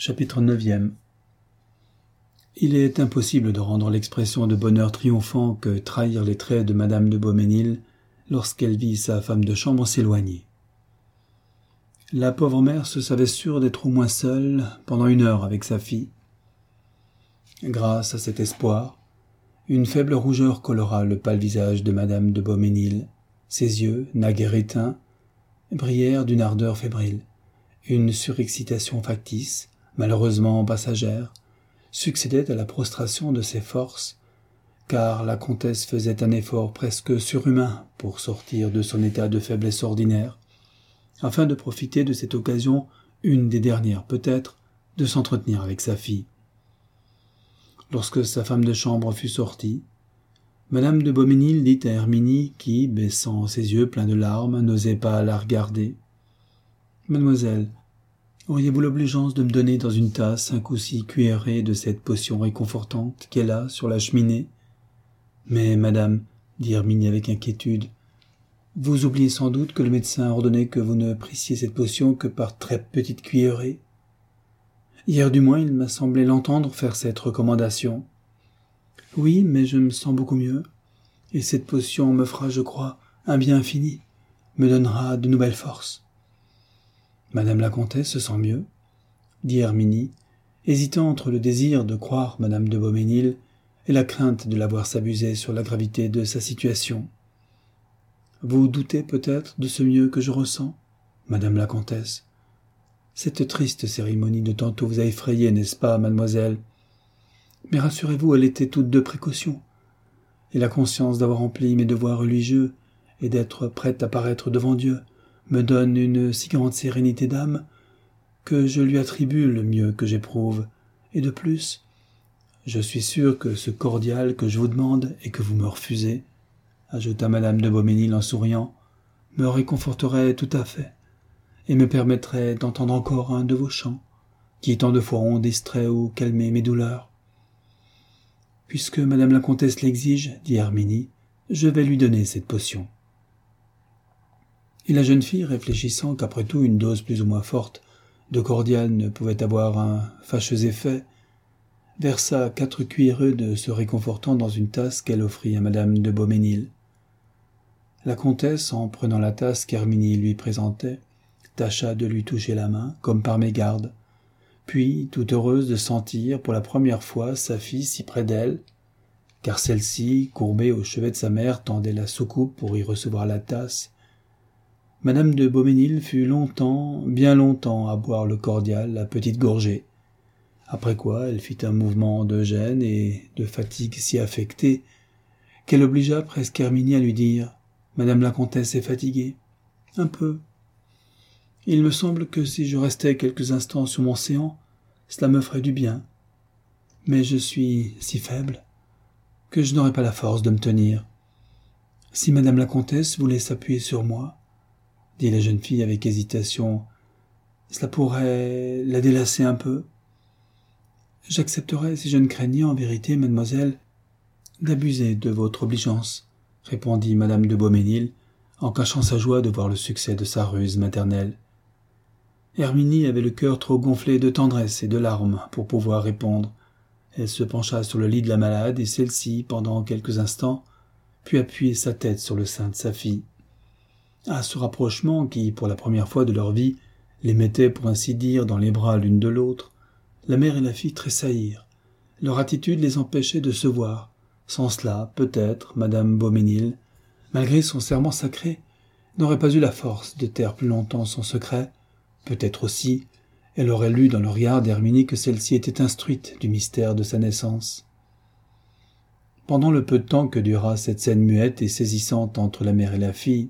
Chapitre 9. Il est impossible de rendre l'expression de bonheur triomphant que trahir les traits de Madame de Beaumesnil lorsqu'elle vit sa femme de chambre s'éloigner. La pauvre mère se savait sûre d'être au moins seule pendant 1 heure avec sa fille. Grâce à cet espoir, une faible rougeur colora le pâle visage de Madame de Beaumesnil. Ses yeux, naguère éteints, brillèrent d'une ardeur fébrile. Une surexcitation factice, malheureusement passagère, succédait à la prostration de ses forces, car la comtesse faisait un effort presque surhumain pour sortir de son état de faiblesse ordinaire, afin de profiter de cette occasion, une des dernières peut-être, de s'entretenir avec sa fille. Lorsque sa femme de chambre fut sortie, Madame de Beaumesnil dit à Herminie, qui, baissant ses yeux pleins de larmes, n'osait pas la regarder: « Mademoiselle, auriez-vous l'obligeance de me donner dans une tasse 5 ou 6 cuillerées de cette potion réconfortante qu'elle a sur la cheminée ?»« Mais, madame, dit Herminie avec inquiétude, vous oubliez sans doute que le médecin a ordonné que vous ne prissiez cette potion que par très petites cuillerées. Hier du moins, il m'a semblé l'entendre faire cette recommandation. Oui, mais je me sens beaucoup mieux, et cette potion me fera, je crois, un bien infini, me donnera de nouvelles forces. » « Madame la comtesse se sent mieux, » dit Herminie, hésitant entre le désir de croire Madame de Beaumesnil et la crainte de la voir s'abuser sur la gravité de sa situation. « Vous doutez peut-être de ce mieux que je ressens, Madame la comtesse. Cette triste cérémonie de tantôt vous a effrayé, n'est-ce pas, mademoiselle? Mais rassurez-vous, elle était toute de précaution, et la conscience d'avoir rempli mes devoirs religieux et d'être prête à paraître devant Dieu me donne une si grande sérénité d'âme que je lui attribue le mieux que j'éprouve, et de plus, je suis sûr que ce cordial que je vous demande et que vous me refusez, ajouta Madame de Beaumesnil en souriant, me réconforterait tout à fait, et me permettrait d'entendre encore un de vos chants, qui tant de fois ont distrait ou calmé mes douleurs. Puisque Madame la comtesse l'exige, dit Herminie, je vais lui donner cette potion. Et la jeune fille, réfléchissant qu'après tout une dose plus ou moins forte de cordial ne pouvait avoir un fâcheux effet, versa 4 cuillerées de ce réconfortant dans une tasse qu'elle offrit à Madame de Beaumesnil. La comtesse, en prenant la tasse qu'Herminie lui présentait, tâcha de lui toucher la main, comme par mégarde, puis, toute heureuse de sentir pour la première fois sa fille si près d'elle, car celle-ci, courbée au chevet de sa mère, tendait la soucoupe pour y recevoir la tasse, Madame de Beaumesnil fut longtemps, bien longtemps, à boire le cordial à petites gorgées, après quoi elle fit un mouvement de gêne et de fatigue si affecté qu'elle obligea presque Herminie à lui dire « Madame la comtesse est fatiguée. Un peu. Il me semble que si je restais quelques instants sur mon séant, cela me ferait du bien. Mais je suis si faible que je n'aurais pas la force de me tenir. Si Madame la comtesse voulait s'appuyer sur moi, dit la jeune fille avec hésitation, cela pourrait la délasser un peu. J'accepterais si je ne craignais en vérité, mademoiselle, d'abuser de votre obligeance, répondit Madame de Beaumesnil, en cachant sa joie de voir le succès de sa ruse maternelle. Herminie avait le cœur trop gonflé de tendresse et de larmes pour pouvoir répondre. Elle se pencha sur le lit de la malade et celle-ci, pendant quelques instants, put appuyer sa tête sur le sein de sa fille. À ce rapprochement qui, pour la première fois de leur vie, les mettait pour ainsi dire dans les bras l'une de l'autre, la mère et la fille tressaillirent. Leur attitude les empêchait de se voir. Sans cela, peut-être, Madame Beaumesnil, malgré son serment sacré, n'aurait pas eu la force de taire plus longtemps son secret. Peut-être aussi, elle aurait lu dans le regard d'Herminie que celle-ci était instruite du mystère de sa naissance. Pendant le peu de temps que dura cette scène muette et saisissante entre la mère et la fille,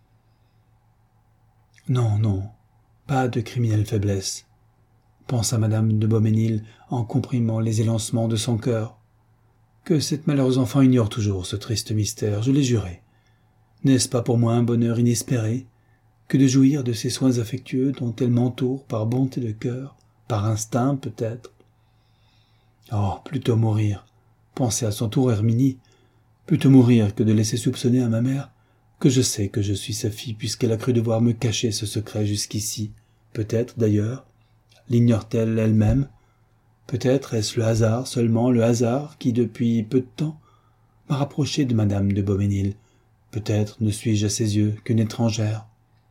« Non, non, pas de criminelle faiblesse, » pensa Madame de Beaumesnil en comprimant les élancements de son cœur. « Que cette malheureuse enfant ignore toujours ce triste mystère, je l'ai juré. N'est-ce pas pour moi un bonheur inespéré que de jouir de ces soins affectueux dont elle m'entoure par bonté de cœur, par instinct peut-être? Oh, plutôt mourir, pensait à son tour Herminie, plutôt mourir que de laisser soupçonner à ma mère que je sais que je suis sa fille puisqu'elle a cru devoir me cacher ce secret jusqu'ici. Peut-être, d'ailleurs, L'ignore-t-elle elle-même? Peut-être est-ce le hasard, seulement le hasard, qui depuis peu de temps m'a rapproché de madame de Beaumesnil. Peut-être ne suis-je à ses yeux qu'une étrangère.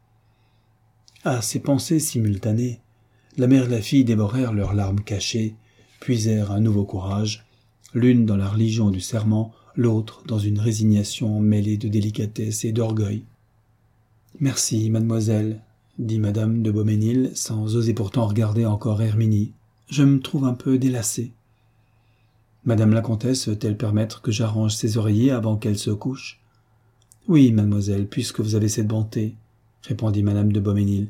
À ces pensées simultanées, la mère et la fille dévorèrent leurs larmes cachées, puisèrent un nouveau courage, l'une dans la religion du serment, l'autre dans une résignation mêlée de délicatesse et d'orgueil. « Merci, mademoiselle, » dit madame de Beaumesnil, sans oser pourtant regarder encore Herminie. « Je me trouve un peu délassée. »« Madame la comtesse veut-elle permettre que j'arrange ses oreillers avant qu'elle se couche ?»« Oui, mademoiselle, puisque vous avez cette bonté, » répondit madame de Beaumesnil,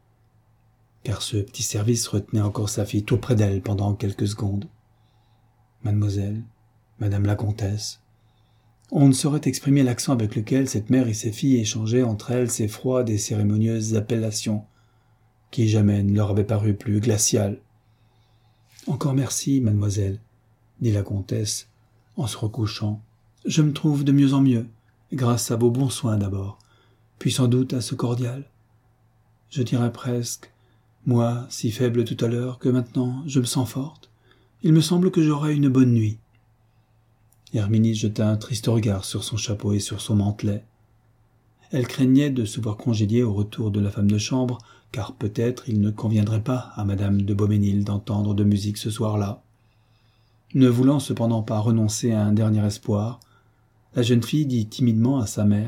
car ce petit service retenait encore sa fille tout près d'elle pendant quelques secondes. « Mademoiselle, madame la comtesse. » On ne saurait exprimer l'accent avec lequel cette mère et ses filles échangeaient entre elles ces froides et cérémonieuses appellations, qui jamais ne leur avaient paru plus glaciales. « Encore merci, mademoiselle, » dit la comtesse, en se recouchant. « Je me trouve de mieux en mieux, grâce à vos bons soins d'abord, puis sans doute à ce cordial. Je dirais presque, moi, si faible tout à l'heure, que maintenant je me sens forte. Il me semble que j'aurai une bonne nuit. » Herminie jeta un triste regard sur son chapeau et sur son mantelet. Elle craignait de se voir congédiée au retour de la femme de chambre, car peut-être il ne conviendrait pas à madame de Beaumesnil d'entendre de musique ce soir-là. Ne voulant cependant pas renoncer à un dernier espoir, la jeune fille dit timidement à sa mère :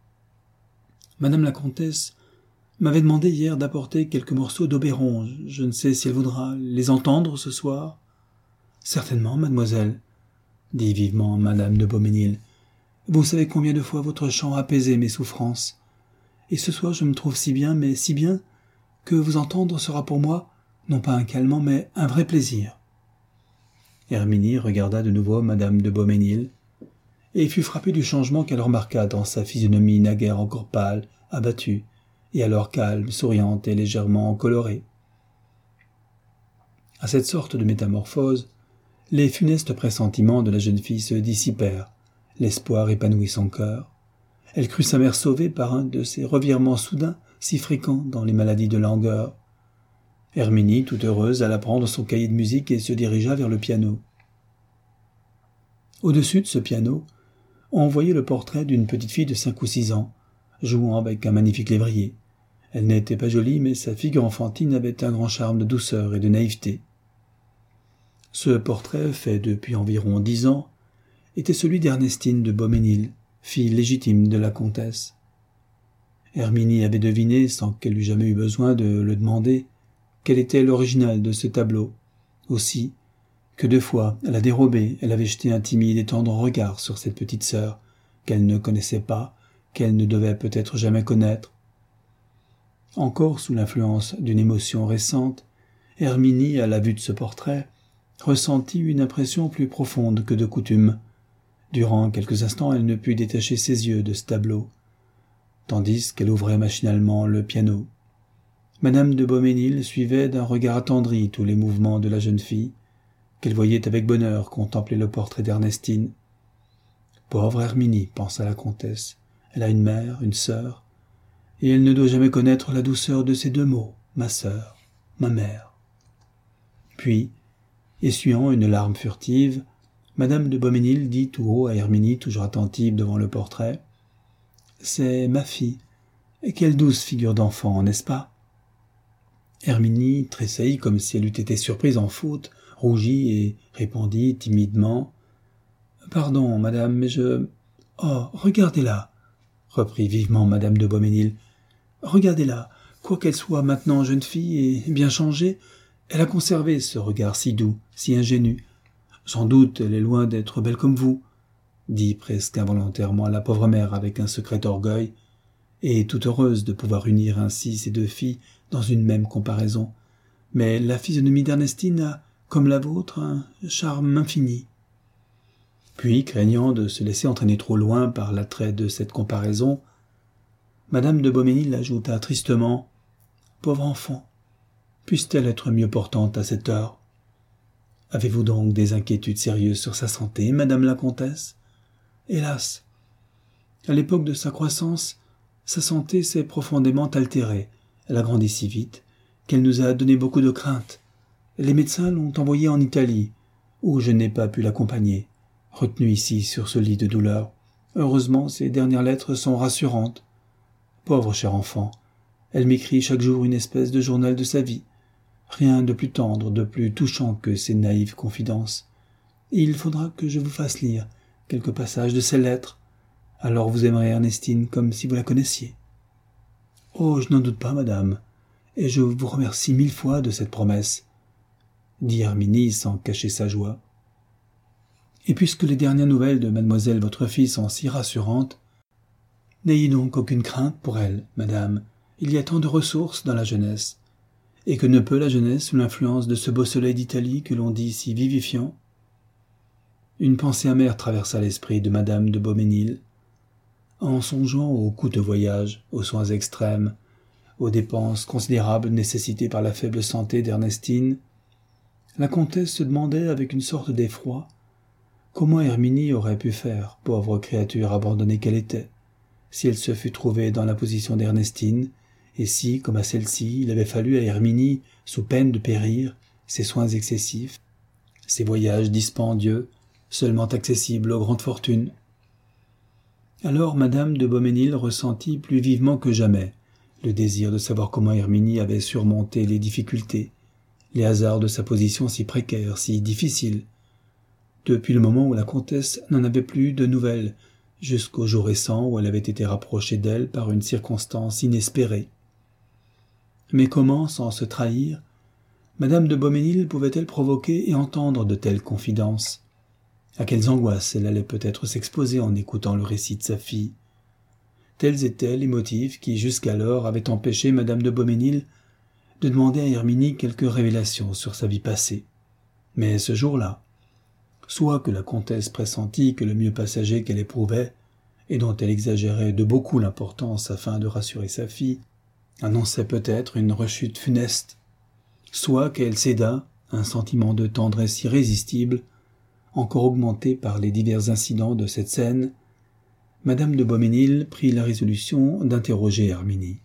« Madame la comtesse m'avait demandé hier d'apporter quelques morceaux d'Oberon. Je ne sais si elle voudra les entendre ce soir. »« Certainement, mademoiselle, » dit vivement madame de Beaumesnil. « Vous savez combien de fois votre chant a apaisé mes souffrances. Et ce soir je me trouve si bien, mais si bien, que vous entendre sera pour moi, non pas un calmant, mais un vrai plaisir. » Herminie regarda de nouveau madame de Beaumesnil, et fut frappée du changement qu'elle remarqua dans sa physionomie naguère encore pâle, abattue, et alors calme, souriante et légèrement colorée. À cette sorte de métamorphose, les funestes pressentiments de la jeune fille se dissipèrent, l'espoir épanouit son cœur. Elle crut sa mère sauvée par un de ces revirements soudains si fréquents dans les maladies de langueur. Herminie, toute heureuse, alla prendre son cahier de musique et se dirigea vers le piano. Au-dessus de ce piano, on voyait le portrait d'une petite fille de 5 ou 6 ans, jouant avec un magnifique lévrier. Elle n'était pas jolie, mais sa figure enfantine avait un grand charme de douceur et de naïveté. Ce portrait, fait depuis environ 10 ans, était celui d'Ernestine de Beaumesnil, fille légitime de la comtesse. Herminie avait deviné, sans qu'elle eût jamais eu besoin de le demander, quel était l'original de ce tableau. Aussi, que 2 fois, à la dérobée, elle avait jeté un timide et tendre regard sur cette petite sœur, qu'elle ne connaissait pas, qu'elle ne devait peut-être jamais connaître. Encore sous l'influence d'une émotion récente, Herminie, à la vue de ce portrait, ressentit une impression plus profonde que de coutume. Durant quelques instants, elle ne put détacher ses yeux de ce tableau, tandis qu'elle ouvrait machinalement le piano. Madame de Beaumesnil suivait d'un regard attendri tous les mouvements de la jeune fille, qu'elle voyait avec bonheur contempler le portrait d'Ernestine. « Pauvre Herminie, pensa la comtesse, elle a une mère, une sœur, et elle ne doit jamais connaître la douceur de ces 2 mots, ma sœur, ma mère. » Puis, essuyant une larme furtive, madame de Beaumesnil dit tout haut à Herminie, toujours attentive devant le portrait : « C'est ma fille, et quelle douce figure d'enfant, n'est-ce pas ?» Herminie tressaillit comme si elle eût été surprise en faute, rougit et répondit timidement : « Pardon, madame, mais je... Oh, regardez-la !» reprit vivement madame de Beaumesnil. « Regardez-la, quoiqu'elle soit maintenant jeune fille et bien changée, elle a conservé ce regard si doux, si ingénu. Sans doute elle est loin d'être belle comme vous, » dit presque involontairement la pauvre mère avec un secret orgueil, et toute heureuse de pouvoir unir ainsi ces 2 filles dans une même comparaison. Mais la physionomie d'Ernestine a, comme la vôtre, un charme infini. Puis, craignant de se laisser entraîner trop loin par l'attrait de cette comparaison, madame de Beaumesnil ajouta tristement : « Pauvre enfant, puisse-t-elle être mieux portante à cette heure ? Avez-vous donc des inquiétudes sérieuses sur sa santé, madame la comtesse ? Hélas ! À l'époque de sa croissance, sa santé s'est profondément altérée. Elle a grandi si vite, qu'elle nous a donné beaucoup de crainte. Les médecins l'ont envoyée en Italie, où je n'ai pas pu l'accompagner, retenue ici sur ce lit de douleur. Heureusement, ses dernières lettres sont rassurantes. Pauvre chère enfant, elle m'écrit chaque jour une espèce de journal de sa vie. Rien de plus tendre, de plus touchant que ces naïves confidences. Et il faudra que je vous fasse lire quelques passages de ces lettres. Alors vous aimerez Ernestine comme si vous la connaissiez. Oh, je n'en doute pas, madame, et je vous remercie 1000 fois de cette promesse, dit Herminie sans cacher sa joie. Et puisque les dernières nouvelles de mademoiselle votre fille sont si rassurantes, n'ayez donc aucune crainte pour elle, madame. Il y a tant de ressources dans la jeunesse, et que ne peut la jeunesse sous l'influence de ce beau soleil d'Italie que l'on dit si vivifiant. Une pensée amère traversa l'esprit de madame de Beaumesnil, en songeant aux coûteux voyages, aux soins extrêmes, aux dépenses considérables nécessitées par la faible santé d'Ernestine. La comtesse se demandait avec une sorte d'effroi comment Herminie aurait pu faire, pauvre créature abandonnée qu'elle était, si elle se fût trouvée dans la position d'Ernestine, et si, comme à celle-ci, il avait fallu à Herminie, sous peine de périr, ses soins excessifs, ses voyages dispendieux, seulement accessibles aux grandes fortunes. Alors madame de Beaumesnil ressentit plus vivement que jamais le désir de savoir comment Herminie avait surmonté les difficultés, les hasards de sa position si précaire, si difficile, depuis le moment où la comtesse n'en avait plus de nouvelles, jusqu'au jour récent où elle avait été rapprochée d'elle par une circonstance inespérée. Mais comment, sans se trahir, madame de Beaumesnil pouvait-elle provoquer et entendre de telles confidences? À quelles angoisses elle allait peut-être s'exposer en écoutant le récit de sa fille? Tels étaient les motifs qui, jusqu'alors, avaient empêché madame de Beaumesnil de demander à Herminie quelques révélations sur sa vie passée. Mais ce jour-là, soit que la comtesse pressentit que le mieux passager qu'elle éprouvait, et dont elle exagérait de beaucoup l'importance afin de rassurer sa fille, annonçait peut-être une rechute funeste, soit qu'elle céda un sentiment de tendresse irrésistible, encore augmenté par les divers incidents de cette scène, madame de Beaumesnil prit la résolution d'interroger Herminie.